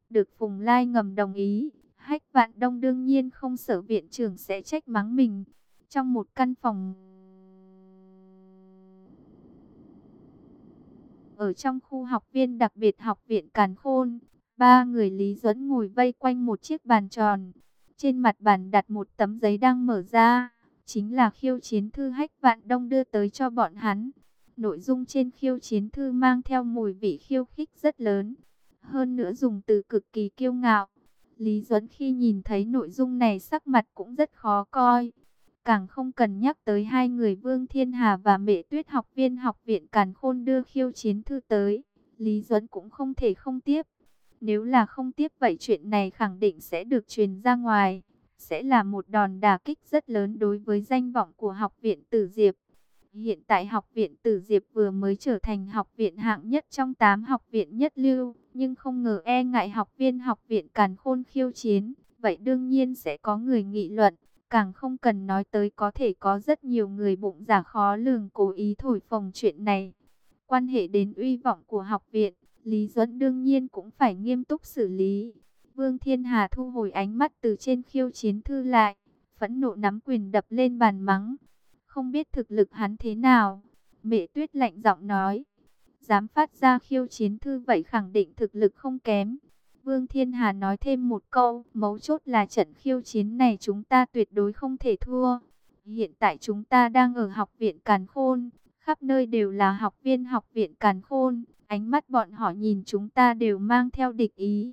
Được Phùng Lai ngầm đồng ý, Hách Vạn Đông đương nhiên không sợ viện trưởng sẽ trách mắng mình. Trong một căn phòng ở trong khu học viên đặc biệt học viện Càn Khôn, ba người Lý Duẫn ngồi vây quanh một chiếc bàn tròn. Trên mặt bàn đặt một tấm giấy đang mở ra, chính là khiêu chiến thư Hách Vạn Đông đưa tới cho bọn hắn. Nội dung trên khiêu chiến thư mang theo mùi vị khiêu khích rất lớn, hơn nữa dùng từ cực kỳ kiêu ngạo. Lý Duẫn khi nhìn thấy nội dung này sắc mặt cũng rất khó coi. Càng không cần nhắc tới hai người Vương Thiên Hà và Mễ Tuyết học viên học viện Càn Khôn đưa khiêu chiến thư tới. Lý Duẫn cũng không thể không tiếp. Nếu là không tiếp vậy chuyện này khẳng định sẽ được truyền ra ngoài. Sẽ là một đòn đả kích rất lớn đối với danh vọng của học viện Tử Diệp. Hiện tại học viện Tử Diệp vừa mới trở thành học viện hạng nhất trong 8 học viện nhất lưu. Nhưng không ngờ e ngại học viên học viện Càn Khôn khiêu chiến. Vậy đương nhiên sẽ có người nghị luận. Càng không cần nói tới có thể có rất nhiều người bụng dạ khó lường cố ý thổi phồng chuyện này. Quan hệ đến uy vọng của học viện, Lý Duẫn đương nhiên cũng phải nghiêm túc xử lý. Vương Thiên Hà thu hồi ánh mắt từ trên khiêu chiến thư lại, phẫn nộ nắm quyền đập lên bàn mắng. Không biết thực lực hắn thế nào. Mễ Tuyết lạnh giọng nói. Dám phát ra khiêu chiến thư vậy khẳng định thực lực không kém. Vương Thiên Hà nói thêm một câu, mấu chốt là trận khiêu chiến này chúng ta tuyệt đối không thể thua. Hiện tại chúng ta đang ở học viện Càn Khôn, khắp nơi đều là học viên học viện Càn Khôn, ánh mắt bọn họ nhìn chúng ta đều mang theo địch ý.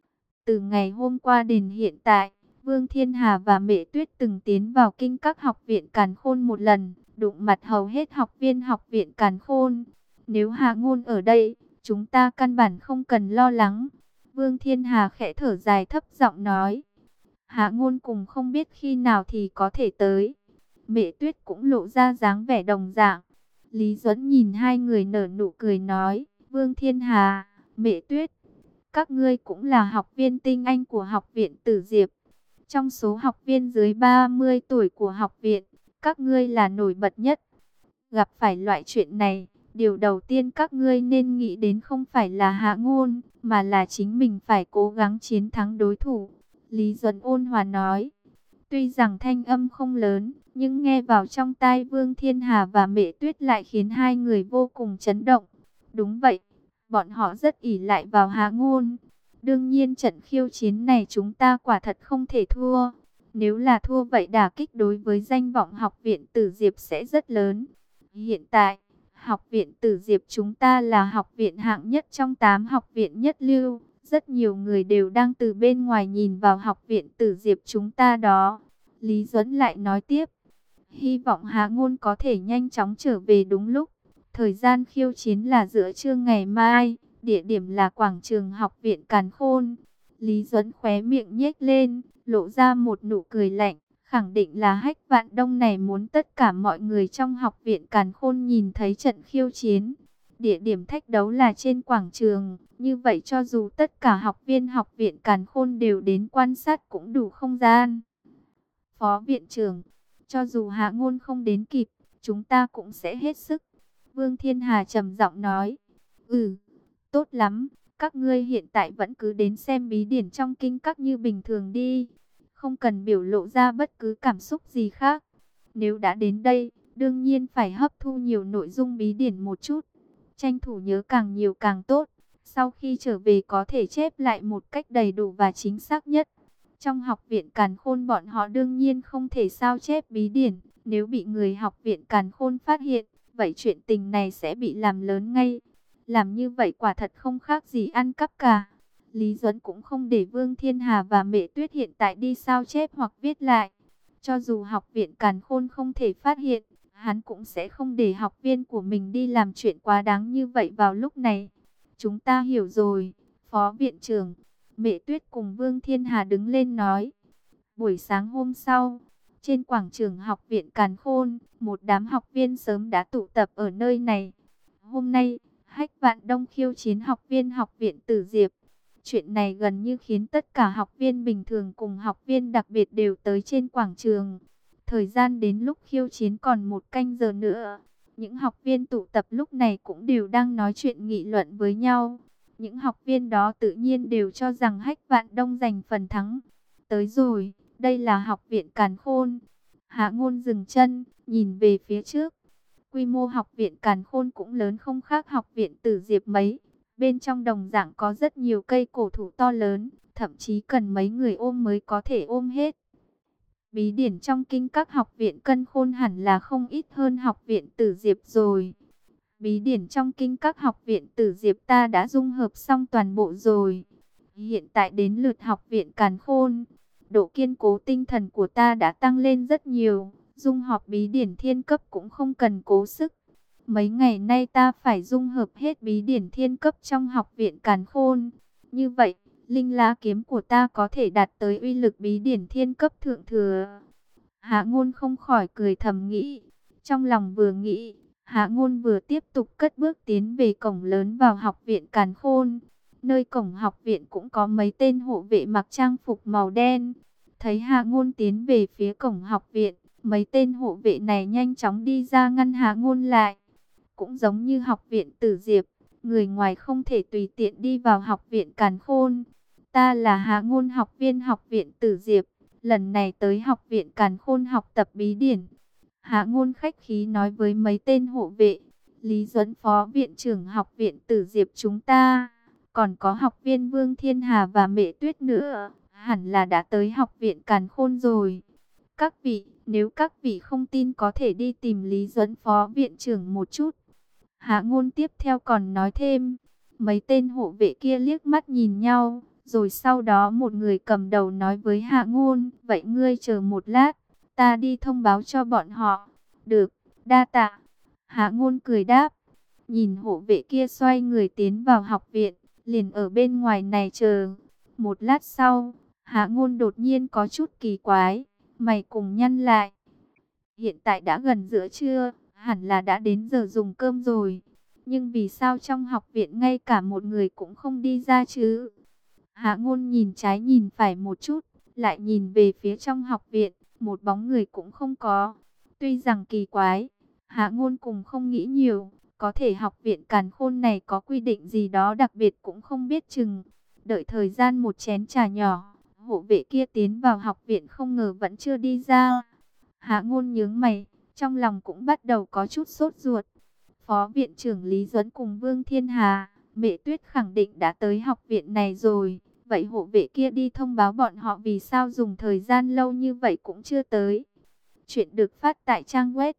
Từ ngày hôm qua đến hiện tại, Vương Thiên Hà và Mễ Tuyết từng tiến vào kinh các học viện Càn Khôn một lần, đụng mặt hầu hết học viên học viện Càn Khôn. Nếu Hạ Ngôn ở đây, chúng ta căn bản không cần lo lắng. Vương Thiên Hà khẽ thở dài thấp giọng nói. Hạ Ngôn cùng không biết khi nào thì có thể tới. Mễ Tuyết cũng lộ ra dáng vẻ đồng dạng. Lý Duẫn nhìn hai người nở nụ cười nói. Vương Thiên Hà, Mễ Tuyết, các ngươi cũng là học viên tinh anh của học viện Tử Diệp. Trong số học viên dưới 30 tuổi của học viện, các ngươi là nổi bật nhất. Gặp phải loại chuyện này, điều đầu tiên các ngươi nên nghĩ đến không phải là Hạ Ngôn, mà là chính mình phải cố gắng chiến thắng đối thủ. Lý Duẫn ôn hòa nói. Tuy rằng thanh âm không lớn, nhưng nghe vào trong tai Vương Thiên Hà và Mễ Tuyết lại khiến hai người vô cùng chấn động. Đúng vậy, bọn họ rất ỷ lại vào Hạ Ngôn. Đương nhiên trận khiêu chiến này chúng ta quả thật không thể thua. Nếu là thua vậy đả kích đối với danh vọng học viện Tử Diệp sẽ rất lớn. Hiện tại, học viện Tử Diệp chúng ta là học viện hạng nhất trong 8 học viện nhất lưu. Rất nhiều người đều đang từ bên ngoài nhìn vào học viện Tử Diệp chúng ta đó. Lý Duẫn lại nói tiếp. Hy vọng Hạ Ngôn có thể nhanh chóng trở về đúng lúc. Thời gian khiêu chiến là giữa trưa ngày mai. Địa điểm là quảng trường học viện Càn Khôn. Lý Duẫn khóe miệng nhếch lên, lộ ra một nụ cười lạnh. Khẳng định là Hách Vạn Đông này muốn tất cả mọi người trong học viện Càn Khôn nhìn thấy trận khiêu chiến. Địa điểm thách đấu là trên quảng trường. Như vậy cho dù tất cả học viên học viện Càn Khôn đều đến quan sát cũng đủ không gian. Phó viện trưởng, cho dù Hạ Ngôn không đến kịp, chúng ta cũng sẽ hết sức. Vương Thiên Hà trầm giọng nói. Tốt lắm, các ngươi hiện tại vẫn cứ đến xem bí điển trong kinh các như bình thường đi. Không cần biểu lộ ra bất cứ cảm xúc gì khác. Nếu đã đến đây, đương nhiên phải hấp thu nhiều nội dung bí điển một chút. Tranh thủ nhớ càng nhiều càng tốt. Sau khi trở về có thể chép lại một cách đầy đủ và chính xác nhất. Trong học viện Càn Khôn bọn họ đương nhiên không thể sao chép bí điển. Nếu bị người học viện Càn Khôn phát hiện, vậy chuyện tình này sẽ bị làm lớn ngay. Làm như vậy quả thật không khác gì ăn cắp cả. Lý Duẫn cũng không để Vương Thiên Hà và Mễ Tuyết hiện tại đi sao chép hoặc viết lại. Cho dù học viện Càn Khôn không thể phát hiện, hắn cũng sẽ không để học viên của mình đi làm chuyện quá đáng như vậy vào lúc này. Chúng ta hiểu rồi, Phó viện trưởng. Mễ Tuyết cùng Vương Thiên Hà đứng lên nói. Buổi sáng hôm sau, trên quảng trường học viện Càn Khôn, một đám học viên sớm đã tụ tập ở nơi này. Hôm nay, Hách Vạn Đông khiêu chiến học viên học viện Tử Diệp. Chuyện này gần như khiến tất cả học viên bình thường cùng học viên đặc biệt đều tới trên quảng trường. Thời gian đến lúc khiêu chiến còn 1 canh giờ nữa. Những học viên tụ tập lúc này cũng đều đang nói chuyện nghị luận với nhau. Những học viên đó tự nhiên đều cho rằng Hách Vạn Đông giành phần thắng. Tới rồi, đây là học viện Càn Khôn. Hạ Ngôn dừng chân, nhìn về phía trước. Quy mô học viện Càn Khôn cũng lớn không khác học viện Tử Diệp mấy. Bên trong đồng dạng có rất nhiều cây cổ thụ to lớn, thậm chí cần mấy người ôm mới có thể ôm hết. Bí điển trong kinh các học viện Càn Khôn hẳn là không ít hơn học viện Tử Diệp rồi. Bí điển trong kinh các học viện Tử Diệp ta đã dung hợp xong toàn bộ rồi. Hiện tại đến lượt học viện Càn Khôn. Độ kiên cố tinh thần của ta đã tăng lên rất nhiều. Dung hợp bí điển thiên cấp cũng không cần cố sức. Mấy ngày nay ta phải dung hợp hết bí điển thiên cấp trong học viện Càn Khôn. Như vậy, linh lá kiếm của ta có thể đạt tới uy lực bí điển thiên cấp thượng thừa. Hạ Ngôn không khỏi cười thầm nghĩ. Trong lòng vừa nghĩ, Hạ Ngôn vừa tiếp tục cất bước tiến về cổng lớn vào học viện Càn Khôn. Nơi cổng học viện cũng có mấy tên hộ vệ mặc trang phục màu đen. Thấy Hạ Ngôn tiến về phía cổng học viện, mấy tên hộ vệ này nhanh chóng đi ra ngăn Hạ Ngôn lại. Cũng giống như học viện Tử Diệp, người ngoài không thể tùy tiện đi vào học viện Càn Khôn. Ta là Hạ Ngôn, học viên học viện Tử Diệp, lần này tới học viện Càn Khôn học tập bí điển. Hạ Ngôn khách khí nói với mấy tên hộ vệ. Lý Duẫn, phó viện trưởng học viện Tử Diệp chúng ta, còn có học viên Vương Thiên Hà và Mẹ Tuyết nữa, hẳn là đã tới học viện Càn Khôn rồi. Các vị, nếu các vị không tin có thể đi tìm Lý Duẫn phó viện trưởng một chút. Hạ Ngôn tiếp theo còn nói thêm. Mấy tên hộ vệ kia liếc mắt nhìn nhau, rồi sau đó một người cầm đầu nói với Hạ Ngôn, vậy ngươi chờ một lát, ta đi thông báo cho bọn họ. Được, đa tạ. Hạ Ngôn cười đáp. Nhìn hộ vệ kia xoay người tiến vào học viện, liền ở bên ngoài này chờ. Một lát sau, Hạ Ngôn đột nhiên có chút kỳ quái, mày cùng nhăn lại. Hiện tại đã gần giữa trưa, hẳn là đã đến giờ dùng cơm rồi. Nhưng vì sao trong học viện ngay cả một người cũng không đi ra chứ? Hạ Ngôn nhìn trái nhìn phải một chút, lại nhìn về phía trong học viện, một bóng người cũng không có. Tuy rằng kỳ quái, Hạ Ngôn cùng không nghĩ nhiều, có thể học viện Càn Khôn này có quy định gì đó đặc biệt cũng không biết chừng. Đợi thời gian một chén trà nhỏ, hộ vệ kia tiến vào học viện không ngờ vẫn chưa đi ra. Hạ Ngôn nhướng mày, trong lòng cũng bắt đầu có chút sốt ruột. Phó viện trưởng Lý Duẫn cùng Vương Thiên Hà, Mẹ Tuyết khẳng định đã tới học viện này rồi. Vậy hộ vệ kia đi thông báo bọn họ vì sao dùng thời gian lâu như vậy cũng chưa tới. Chuyện được phát tại trang web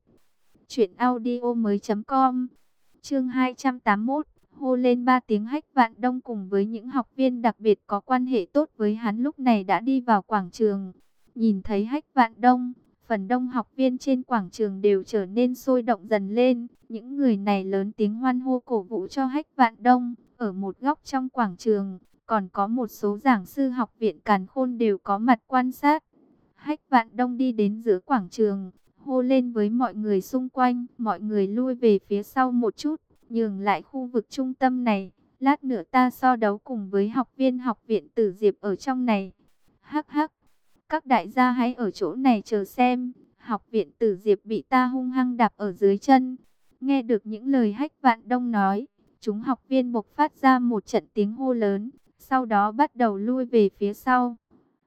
truyệnaudiomoi.com. Chương 281, hô lên 3 tiếng. Hách Vạn Đông cùng với những học viên đặc biệt có quan hệ tốt với hắn lúc này đã đi vào quảng trường. Nhìn thấy Hách Vạn Đông, phần đông học viên trên quảng trường đều trở nên sôi động dần lên. Những người này lớn tiếng hoan hô cổ vũ cho Hách Vạn Đông. Ở một góc trong quảng trường, còn có một số giảng sư học viện Càn Khôn đều có mặt quan sát. Hách Vạn Đông đi đến giữa quảng trường, hô lên với mọi người xung quanh. Mọi người lui về phía sau một chút, nhường lại khu vực trung tâm này. Lát nữa ta so đấu cùng với học viên học viện Tử Diệp ở trong này. Hắc hắc, các đại gia hãy ở chỗ này chờ xem. Học viện Tử Diệp bị ta hung hăng đạp ở dưới chân. Nghe được những lời Hách Vạn Đông nói, chúng học viên bộc phát ra một trận tiếng hô lớn, sau đó bắt đầu lui về phía sau.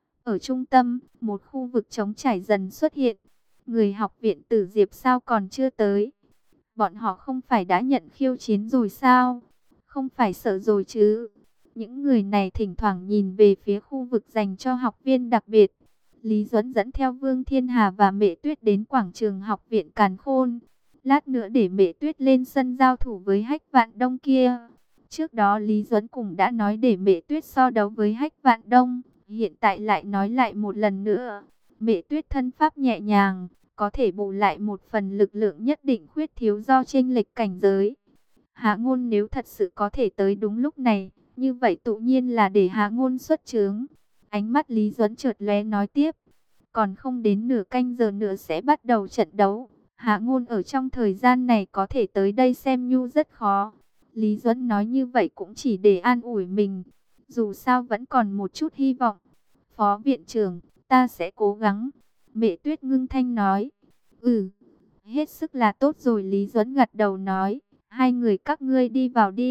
Ở trung tâm, một khu vực trống trải dần xuất hiện. Người học viện Tử Diệp sao còn chưa tới? Bọn họ không phải đã nhận khiêu chiến rồi sao? Không phải sợ rồi chứ? Những người này thỉnh thoảng nhìn về phía khu vực dành cho học viên đặc biệt. Lý Duẫn dẫn theo Vương Thiên Hà và Mẹ Tuyết đến quảng trường học viện Càn Khôn. Lát nữa để Mẹ Tuyết lên sân giao thủ với Hách Vạn Đông kia. Trước đó Lý Duẫn cũng đã nói để Mẹ Tuyết so đấu với Hách Vạn Đông. Hiện tại lại nói lại một lần nữa. Mẹ Tuyết thân pháp nhẹ nhàng, có thể bù lại một phần lực lượng nhất định khuyết thiếu do chênh lệch cảnh giới. Hạ Ngôn nếu thật sự có thể tới đúng lúc này, như vậy tự nhiên là để Hạ Ngôn xuất chướng. Ánh mắt Lý Duẫn chợt lóe nói tiếp. Còn không đến nửa canh giờ nữa sẽ bắt đầu trận đấu. Hạ Ngôn ở trong thời gian này có thể tới đây xem nhu rất khó. Lý Duẫn nói như vậy cũng chỉ để an ủi mình. Dù sao vẫn còn một chút hy vọng. Phó viện trưởng, ta sẽ cố gắng. Mẹ Tuyết ngưng thanh nói. Hết sức là tốt rồi. Lý Duẫn gật đầu nói. Hai người các ngươi đi vào đi.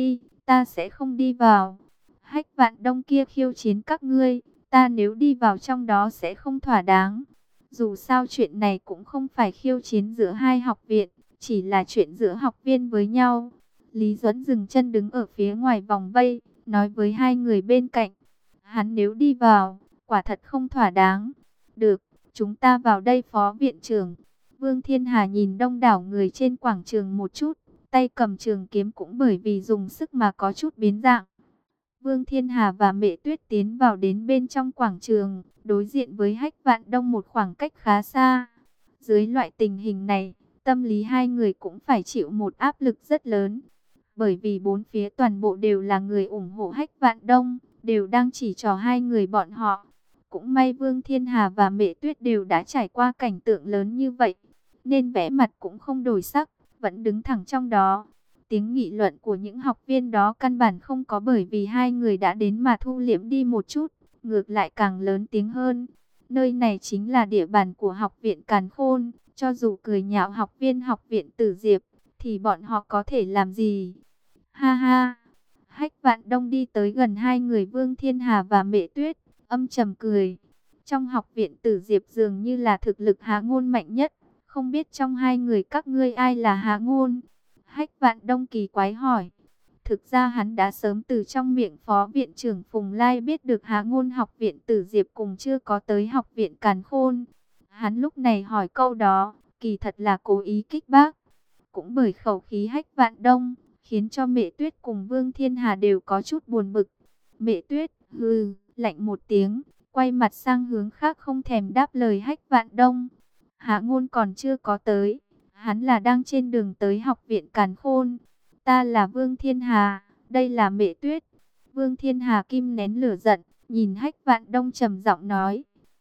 ta sẽ không đi vào. Hách Vạn Đông kia khiêu chiến các ngươi, ta nếu đi vào trong đó sẽ không thỏa đáng. Dù sao chuyện này cũng không phải khiêu chiến giữa hai học viện, chỉ là chuyện giữa học viên với nhau. Lý Duẫn dừng chân đứng ở phía ngoài vòng vây, nói với hai người bên cạnh. Hắn nếu đi vào, quả thật không thỏa đáng. Được, chúng ta vào đây phó viện trưởng. Vương Thiên Hà nhìn đông đảo người trên quảng trường một chút, tay cầm trường kiếm cũng bởi vì dùng sức mà có chút biến dạng. Vương Thiên Hà và Mẹ Tuyết tiến vào đến bên trong quảng trường, đối diện với Hách Vạn Đông một khoảng cách khá xa. Dưới loại tình hình này, tâm lý hai người cũng phải chịu một áp lực rất lớn. Bởi vì bốn phía toàn bộ đều là người ủng hộ Hách Vạn Đông, đều đang chỉ trỏ hai người bọn họ. Cũng may Vương Thiên Hà và Mẹ Tuyết đều đã trải qua cảnh tượng lớn như vậy, nên vẻ mặt cũng không đổi sắc, vẫn đứng thẳng trong đó. Tiếng nghị luận của những học viên đó căn bản không có bởi vì hai người đã đến mà thu liễm đi một chút, ngược lại càng lớn tiếng hơn. Nơi này chính là địa bàn của học viện Càn Khôn, cho dù cười nhạo học viên học viện Tử Diệp, thì bọn họ có thể làm gì? Ha ha! Hách Vạn Đông đi tới gần hai người Vương Thiên Hà và Mẹ Tuyết, âm trầm cười. Trong học viện Tử Diệp dường như là thực lực Há Ngôn mạnh nhất, không biết trong hai người các ngươi ai là Há Ngôn? Hách Vạn Đông kỳ quái hỏi. Thực ra hắn đã sớm từ trong miệng phó viện trưởng Phùng Lai biết được Há Ngôn học viện Tử Diệp cùng chưa có tới học viện Càn Khôn. Hắn lúc này hỏi câu đó, kỳ thật là cố ý kích bác. Cũng bởi khẩu khí Hách Vạn Đông, khiến cho Mẹ Tuyết cùng Vương Thiên Hà đều có chút buồn bực. Mẹ Tuyết, hừ, lạnh một tiếng, quay mặt sang hướng khác không thèm đáp lời Hách Vạn Đông. Há Ngôn còn chưa có tới, hắn là đang trên đường tới học viện Càn Khôn. Ta là Vương Thiên Hà, đây là Mẹ Tuyết. Vương Thiên Hà kim nén lửa giận, nhìn Hách Vạn Đông trầm giọng nói.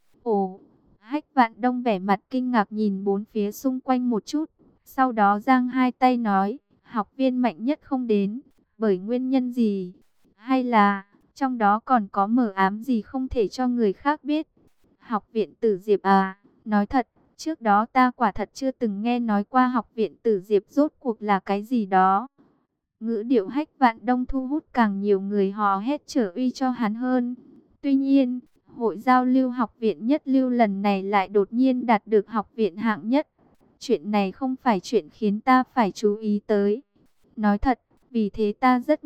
Ồ, Hách Vạn Đông vẻ mặt kinh ngạc nhìn bốn phía xung quanh một chút, sau đó giang hai tay nói, học viên mạnh nhất không đến, bởi nguyên nhân gì? Hay là, trong đó còn có mờ ám gì không thể cho người khác biết? Học viện Tử Diệp à, nói thật, trước đó ta quả thật chưa từng nghe nói qua học viện Tử Diệp rốt cuộc là cái gì đó. Ngữ điệu Hách Vạn Đông thu hút càng nhiều người hò hét trở uy cho hắn hơn. Tuy nhiên, hội giao lưu học viện nhất lưu lần này lại đột nhiên đạt được học viện hạng nhất. Chuyện này không phải chuyện khiến ta phải chú ý tới. Nói thật, vì thế ta rất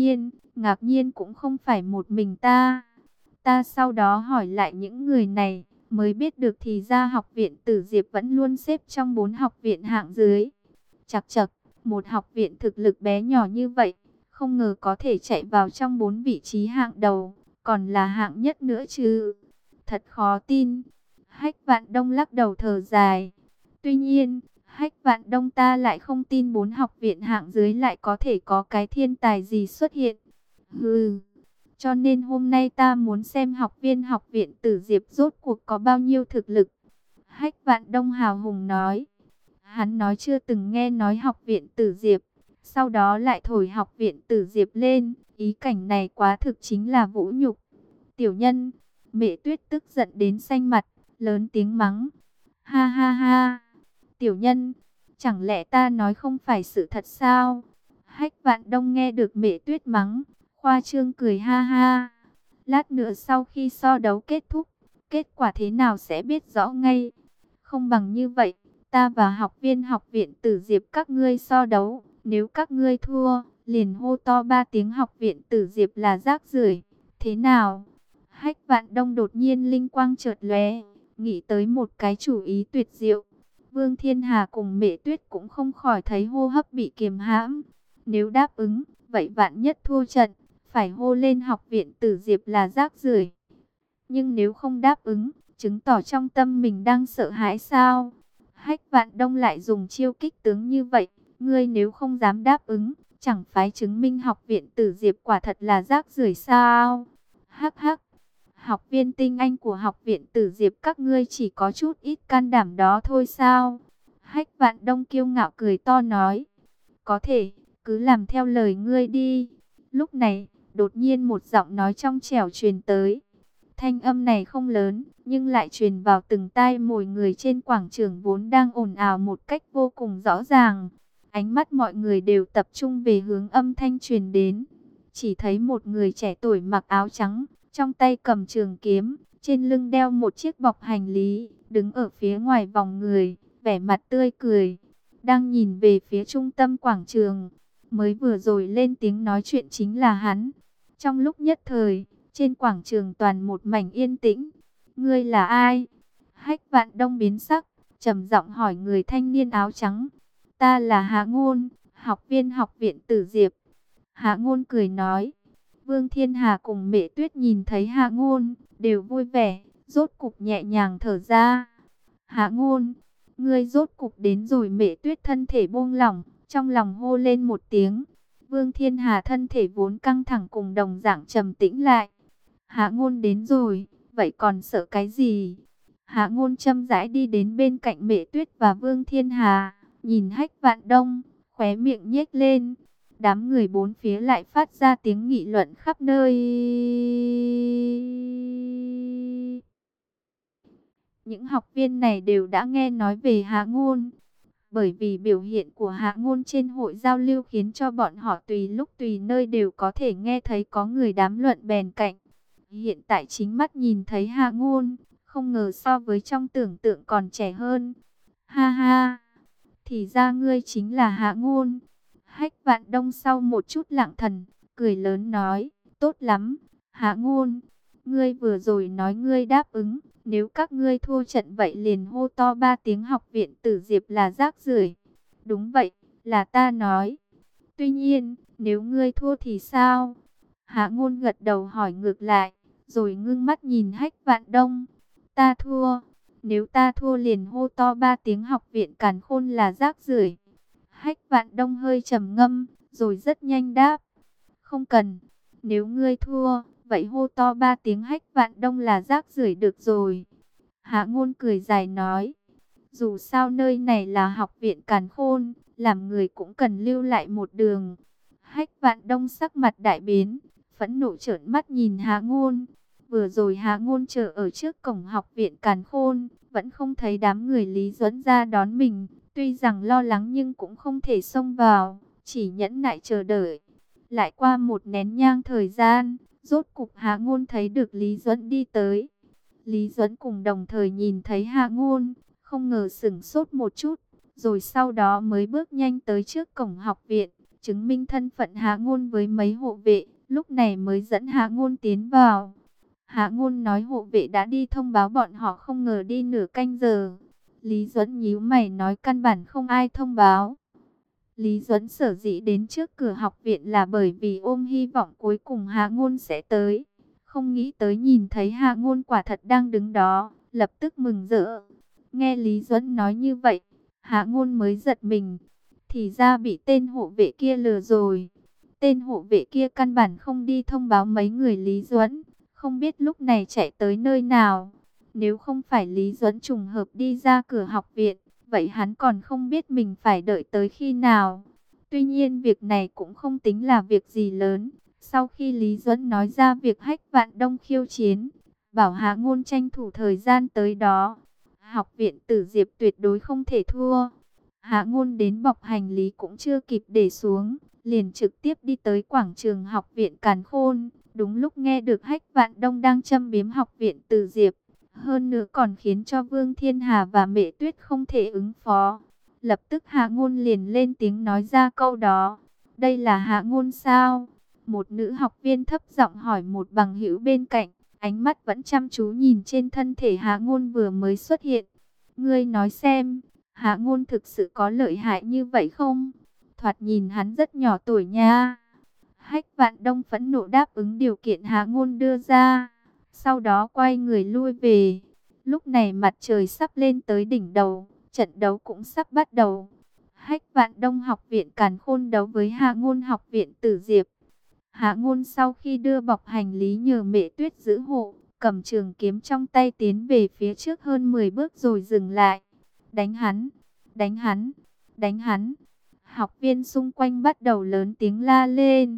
ngạc nhiên cũng không phải một mình ta. Ta sau đó hỏi lại những người này, mới biết được thì ra học viện Tử Diệp vẫn luôn xếp trong 4 học viện hạng dưới. Chậc chậc, một học viện thực lực bé nhỏ như vậy, không ngờ có thể chạy vào trong 4 vị trí hạng đầu, còn là hạng nhất nữa chứ. Thật khó tin. Hách Vạn Đông lắc đầu thở dài. Tuy nhiên, Hách Vạn Đông ta lại không tin 4 học viện hạng dưới lại có thể có cái thiên tài gì xuất hiện. Hừ, cho nên hôm nay ta muốn xem học viên học viện Tử Diệp rốt cuộc có bao nhiêu thực lực. Hách Vạn Đông hào hùng nói. Hắn nói chưa từng nghe nói học viện Tử Diệp, sau đó lại thổi học viện Tử Diệp lên, ý cảnh này quá thực chính là vũ nhục. Tiểu nhân, Mẹ Tuyết tức giận đến xanh mặt, lớn tiếng mắng. Ha ha ha, tiểu nhân, chẳng lẽ ta nói không phải sự thật sao? Hách Vạn Đông nghe được Mẹ Tuyết mắng, khoa trương cười ha ha. Lát nữa sau khi so đấu kết thúc, kết quả thế nào sẽ biết rõ ngay. Không bằng như vậy, ta và học viên học viện Tử Diệp các ngươi so đấu, nếu các ngươi thua, liền hô to 3 tiếng học viện Tử Diệp là rác rưởi. Thế nào? Hách Vạn Đông đột nhiên linh quang chợt lóe, nghĩ tới một cái chủ ý tuyệt diệu. Vương Thiên Hà cùng Mẹ Tuyết cũng không khỏi thấy hô hấp bị kiềm hãm. Nếu đáp ứng, vậy vạn nhất thua trận, phải hô lên học viện Tử Diệp là rác rưởi. Nhưng nếu không đáp ứng, chứng tỏ trong tâm mình đang sợ hãi sao? Hách Vạn Đông lại dùng chiêu kích tướng như vậy, ngươi nếu không dám đáp ứng, chẳng phải chứng minh học viện Tử Diệp quả thật là rác rưởi sao? Hắc hắc, học viên tinh anh của học viện Tử Diệp các ngươi chỉ có chút ít can đảm đó thôi sao? Hách Vạn Đông kiêu ngạo cười to nói, có thể, cứ làm theo lời ngươi đi. Lúc này, đột nhiên một giọng nói trong trẻo truyền tới. Thanh âm này không lớn, nhưng lại truyền vào từng tai mỗi người trên quảng trường vốn đang ồn ào một cách vô cùng rõ ràng. Ánh mắt mọi người đều tập trung về hướng âm thanh truyền đến. chỉ thấy một người trẻ tuổi mặc áo trắng, trong tay cầm trường kiếm, trên lưng đeo một chiếc bọc hành lý, đứng ở phía ngoài vòng người, vẻ mặt tươi cười, đang nhìn về phía trung tâm quảng trường. Mới vừa rồi lên tiếng nói chuyện chính là hắn. Trong lúc nhất thời, trên quảng trường toàn một mảnh yên tĩnh. Ngươi là ai? Hách Vạn Đông biến sắc, trầm giọng hỏi người thanh niên áo trắng. Ta là Hạ Ngôn, học viên học viện Tử Diệp. Hạ Ngôn cười nói. Vương Thiên Hà cùng Mễ Tuyết nhìn thấy Hạ Ngôn, đều vui vẻ, rốt cục nhẹ nhàng thở ra. Hạ Ngôn, ngươi rốt cục đến rồi. Mễ Tuyết thân thể buông lỏng, trong lòng hô lên một tiếng. Vương Thiên Hà thân thể vốn căng thẳng cùng đồng dạng trầm tĩnh lại. Hạ Ngôn đến rồi, vậy còn sợ cái gì? Hạ Ngôn chậm rãi đi đến bên cạnh Mễ Tuyết và Vương Thiên Hà, nhìn Hách Vạn Đông, khóe miệng nhếch lên. Đám người bốn phía lại phát ra tiếng nghị luận khắp nơi. Những học viên này đều đã nghe nói về Hạ Ngôn, bởi vì biểu hiện của Hạ Ngôn trên hội giao lưu khiến cho bọn họ tùy lúc tùy nơi đều có thể nghe thấy có người đàm luận bèn cạnh. Hiện tại chính mắt nhìn thấy Hạ Ngôn, không ngờ so với trong tưởng tượng còn trẻ hơn. Ha ha, thì ra ngươi chính là Hạ Ngôn. Hách Vạn Đông sau một chút lặng thần, cười lớn nói, tốt lắm, Hạ Ngôn, ngươi vừa rồi nói ngươi đáp ứng, nếu các ngươi thua trận vậy liền hô to 3 tiếng học viện Tử Diệp là rác rưởi. Đúng vậy, là ta nói. Tuy nhiên, nếu ngươi thua thì sao? Hạ Ngôn gật đầu hỏi ngược lại, rồi ngưng mắt nhìn Hách Vạn Đông. Ta thua, nếu ta thua liền hô to 3 tiếng học viện Càn Khôn là rác rưởi. Hách Vạn Đông hơi trầm ngâm, rồi rất nhanh đáp. Không cần, nếu ngươi thua, vậy hô to 3 tiếng Hách Vạn Đông là rác rưởi được rồi. Hạ Ngôn cười dài nói. Dù sao nơi này là học viện Càn Khôn, làm người cũng cần lưu lại một đường. Hách Vạn Đông sắc mặt đại biến, phẫn nộ trợn mắt nhìn Hạ Ngôn. Vừa rồi Hạ Ngôn chờ ở trước cổng học viện Càn Khôn, vẫn không thấy đám người Lý Duẫn ra đón mình. Tuy rằng lo lắng nhưng cũng không thể xông vào, chỉ nhẫn nại chờ đợi. Lại qua một nén nhang thời gian, rốt cục Hạ Ngôn thấy được Lý Duẫn đi tới. Lý Duẫn cùng đồng thời nhìn thấy Hạ Ngôn, không ngờ sửng sốt một chút, rồi sau đó mới bước nhanh tới trước cổng học viện, chứng minh thân phận Hạ Ngôn với mấy hộ vệ, lúc này mới dẫn Hạ Ngôn tiến vào. Hạ Ngôn nói hộ vệ đã đi thông báo bọn họ, không ngờ đi nửa canh giờ. Lý Duẫn nhíu mày nói căn bản không ai thông báo. Lý Duẫn sở dĩ đến trước cửa học viện là bởi vì ôm hy vọng cuối cùng Hạ Ngôn sẽ tới. Không nghĩ tới nhìn thấy Hạ Ngôn quả thật đang đứng đó, lập tức mừng rỡ. Nghe Lý Duẫn nói như vậy, Hạ Ngôn mới giật mình. Thì ra bị tên hộ vệ kia lừa rồi. Tên hộ vệ kia căn bản không đi thông báo mấy người Lý Duẫn, không biết lúc này chạy tới nơi nào. Nếu không phải Lý Duẫn trùng hợp đi ra cửa học viện, vậy hắn còn không biết mình phải đợi tới khi nào. Tuy nhiên việc này cũng không tính là việc gì lớn. Sau khi Lý Duẫn nói ra việc Hách Vạn Đông khiêu chiến, bảo Hạ Ngôn tranh thủ thời gian tới đó, học viện Tử Diệp tuyệt đối không thể thua. Hạ Ngôn đến bọc hành lý cũng chưa kịp để xuống, liền trực tiếp đi tới quảng trường học viện Càn Khôn. Đúng lúc nghe được Hách Vạn Đông đang châm biếm học viện Tử Diệp, hơn nữa còn khiến cho Vương Thiên Hà và Mễ Tuyết không thể ứng phó. Lập tức Hạ Ngôn liền lên tiếng nói ra câu đó. Đây là Hạ Ngôn sao? Một nữ học viên thấp giọng hỏi một bằng hữu bên cạnh, ánh mắt vẫn chăm chú nhìn trên thân thể Hạ Ngôn vừa mới xuất hiện. Ngươi nói xem, Hạ Ngôn thực sự có lợi hại như vậy không? Thoạt nhìn hắn rất nhỏ tuổi nha. Hách Vạn Đông phẫn nộ đáp ứng điều kiện Hạ Ngôn đưa ra, sau đó quay người lui về. Lúc này mặt trời sắp lên tới đỉnh đầu, trận đấu cũng sắp bắt đầu. Hách Vạn Đông học viện Càn Khôn đấu với Hạ Ngôn học viện Tử Diệp. Hạ Ngôn sau khi đưa bọc hành lý nhờ Mễ Tuyết giữ hộ, cầm trường kiếm trong tay tiến về phía trước hơn 10 bước rồi dừng lại. Đánh hắn, đánh hắn, đánh hắn. Học viên xung quanh bắt đầu lớn tiếng la lên,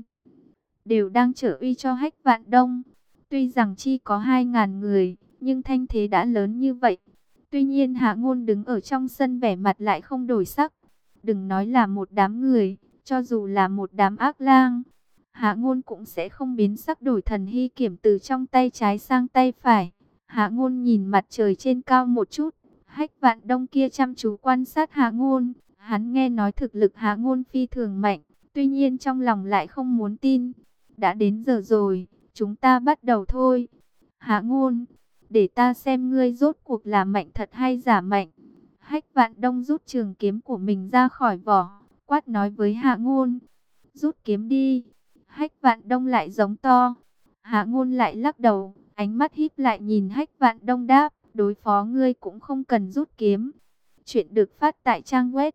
đều đang trợ uy cho Hách Vạn Đông. Tuy rằng chi có 2.000 người, nhưng thanh thế đã lớn như vậy. Tuy nhiên Hạ Ngôn đứng ở trong sân vẻ mặt lại không đổi sắc. Đừng nói là một đám người, cho dù là một đám ác lang, Hạ Ngôn cũng sẽ không biến sắc đổi thần hy kiểm từ trong tay trái sang tay phải. Hạ Ngôn nhìn mặt trời trên cao một chút. Hách Vạn Đông kia chăm chú quan sát Hạ Ngôn. Hắn nghe nói thực lực Hạ Ngôn phi thường mạnh. Tuy nhiên trong lòng lại không muốn tin. Đã đến giờ rồi, chúng ta bắt đầu thôi. Hạ Ngôn, để ta xem ngươi rốt cuộc là mạnh thật hay giả mạnh. Hách Vạn Đông rút trường kiếm của mình ra khỏi vỏ, quát nói với Hạ Ngôn. Rút kiếm đi. Hách Vạn Đông lại giống to. Hạ Ngôn lại lắc đầu, ánh mắt híp lại nhìn Hách Vạn Đông đáp. Đối phó ngươi cũng không cần rút kiếm. Chuyện được phát tại trang web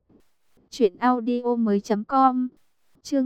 truyệnaudiomoi.com. Chương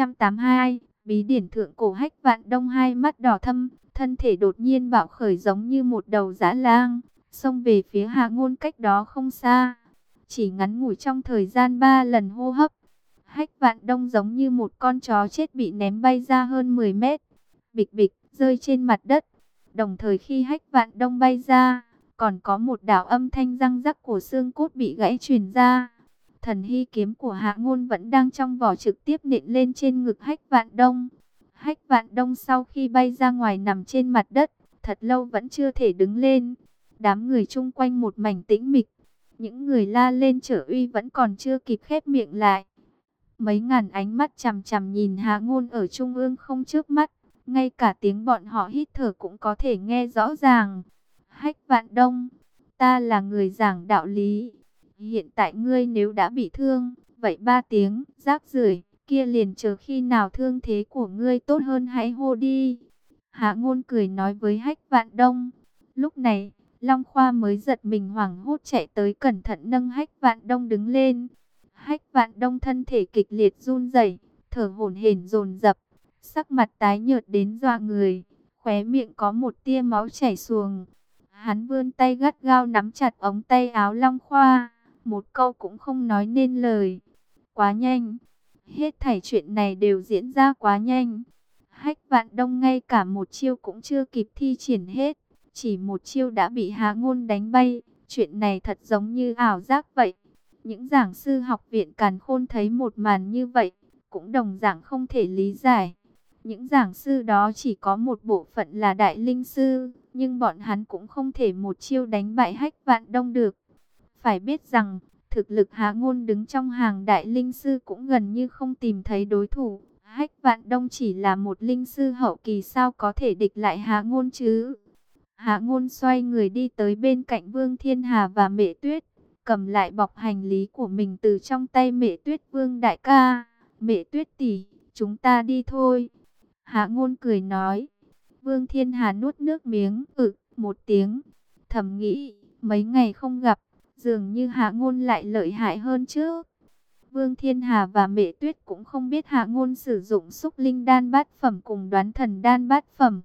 282, bí điển thượng cổ. Hách Vạn Đông hai mắt đỏ thâm, thân thể đột nhiên bạo khởi giống như một đầu dã lang, xông về phía Hạ Ngôn cách đó không xa. Chỉ ngắn ngủi trong thời gian 3 lần hô hấp, Hách Vạn Đông giống như một con chó chết bị ném bay ra hơn 10 mét, bịch bịch rơi trên mặt đất. Đồng thời khi Hách Vạn Đông bay ra, còn có một đạo âm thanh răng rắc của xương cốt bị gãy truyền ra. Thần hy kiếm của Hạ Ngôn vẫn đang trong vỏ trực tiếp nện lên trên ngực Hách Vạn Đông. Hách Vạn Đông sau khi bay ra ngoài nằm trên mặt đất, thật lâu vẫn chưa thể đứng lên. Đám người chung quanh một mảnh tĩnh mịch. Những người la lên trợ uy vẫn còn chưa kịp khép miệng lại. Mấy ngàn ánh mắt chằm chằm nhìn Hạ Ngôn ở trung ương không chớp mắt. Ngay cả tiếng bọn họ hít thở cũng có thể nghe rõ ràng. Hách Vạn Đông, ta là người giảng đạo lý. Hiện tại ngươi nếu đã bị thương, vậy 3 tiếng, rác rưởi kia liền chờ khi nào thương thế của ngươi tốt hơn hãy hô đi. Hạ Ngôn cười nói với Hách Vạn Đông. Lúc này, Long Khoa mới giật mình hoảng hốt chạy tới cẩn thận nâng Hách Vạn Đông đứng lên. Hách Vạn Đông thân thể kịch liệt run rẩy, thở hổn hển dồn dập, sắc mặt tái nhợt đến dọa người, khóe miệng có một tia máu chảy xuồng. Hắn vươn tay gắt gao nắm chặt ống tay áo Long Khoa, một câu cũng không nói nên lời. Quá nhanh, hết thảy chuyện này đều diễn ra quá nhanh. Hách Vạn Đông ngay cả một chiêu cũng chưa kịp thi triển hết, chỉ một chiêu đã bị Hạ Ngôn đánh bay. Chuyện này thật giống như ảo giác vậy. Những giảng sư học viện Càn Khôn thấy một màn như vậy, cũng đồng dạng không thể lý giải. Những giảng sư đó chỉ có một bộ phận là đại linh sư, nhưng bọn hắn cũng không thể một chiêu đánh bại Hách Vạn Đông được. Phải biết rằng, thực lực Hạ Ngôn đứng trong hàng đại linh sư cũng gần như không tìm thấy đối thủ. Hách Vạn Đông chỉ là một linh sư hậu kỳ, sao có thể địch lại Hạ Ngôn chứ? Hạ Ngôn xoay người đi tới bên cạnh Vương Thiên Hà và Mễ Tuyết, cầm lại bọc hành lý của mình từ trong tay Mễ Tuyết. Vương đại ca, Mễ Tuyết tỷ, chúng ta đi thôi. Hạ Ngôn cười nói. Vương Thiên Hà nuốt nước miếng, một tiếng, thầm nghĩ, mấy ngày không gặp, dường như Hạ Ngôn lại lợi hại hơn trước. Vương Thiên Hà và Mễ Tuyết cũng không biết Hạ Ngôn sử dụng xúc linh đan bát phẩm cùng đoán thần đan bát phẩm.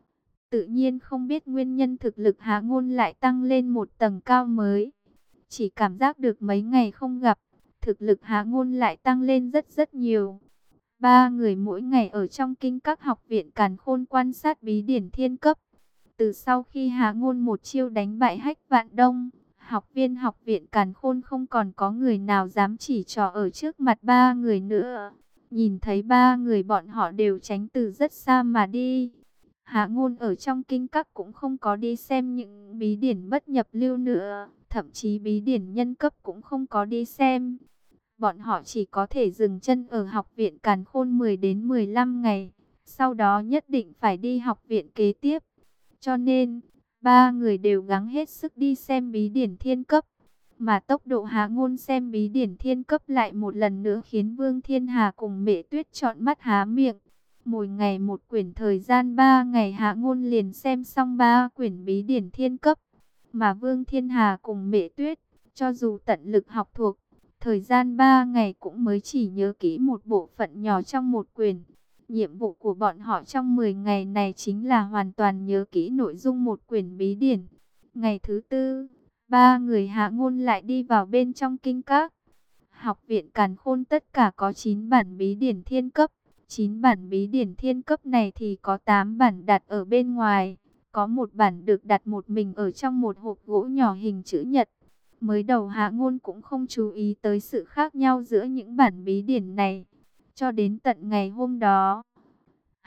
Tự nhiên không biết nguyên nhân thực lực Hạ Ngôn lại tăng lên một tầng cao mới. Chỉ cảm giác được mấy ngày không gặp, thực lực Hạ Ngôn lại tăng lên rất rất nhiều. Ba người mỗi ngày ở trong kinh các học viện Càn Khôn quan sát bí điển thiên cấp. Từ sau khi Hạ Ngôn một chiêu đánh bại Hách Vạn Đông, học viên học viện Càn Khôn không còn có người nào dám chỉ trỏ ở trước mặt ba người nữa. Nhìn thấy ba người bọn họ đều tránh từ rất xa mà đi. Hạ Ngôn ở trong kinh các cũng không có đi xem những bí điển bất nhập lưu nữa, thậm chí bí điển nhân cấp cũng không có đi xem. Bọn họ chỉ có thể dừng chân ở học viện Càn Khôn 10 đến 15 ngày, sau đó nhất định phải đi học viện kế tiếp. Cho nên, ba người đều gắng hết sức đi xem bí điển thiên cấp. Mà tốc độ Hạ Ngôn xem bí điển thiên cấp lại một lần nữa khiến Vương Thiên Hà cùng Mễ Tuyết trợn mắt há miệng. Mỗi ngày một quyển, thời gian 3 ngày Hạ Ngôn liền xem xong 3 quyển bí điển thiên cấp. Mà Vương Thiên Hà cùng Mễ Tuyết, cho dù tận lực học thuộc, thời gian 3 ngày cũng mới chỉ nhớ kỹ một bộ phận nhỏ trong một quyển. Nhiệm vụ của bọn họ trong 10 ngày này chính là hoàn toàn nhớ kỹ nội dung một quyển bí điển. Ngày thứ tư, ba người Hạ Ngôn lại đi vào bên trong kinh các. Học viện Càn Khôn tất cả có 9 bản bí điển thiên cấp. 9 bản bí điển thiên cấp này thì có 8 bản đặt ở bên ngoài. Có một bản được đặt một mình ở trong một hộp gỗ nhỏ hình chữ nhật. Mới đầu Hạ Ngôn cũng không chú ý tới sự khác nhau giữa những bản bí điển này. Cho đến tận ngày hôm đó,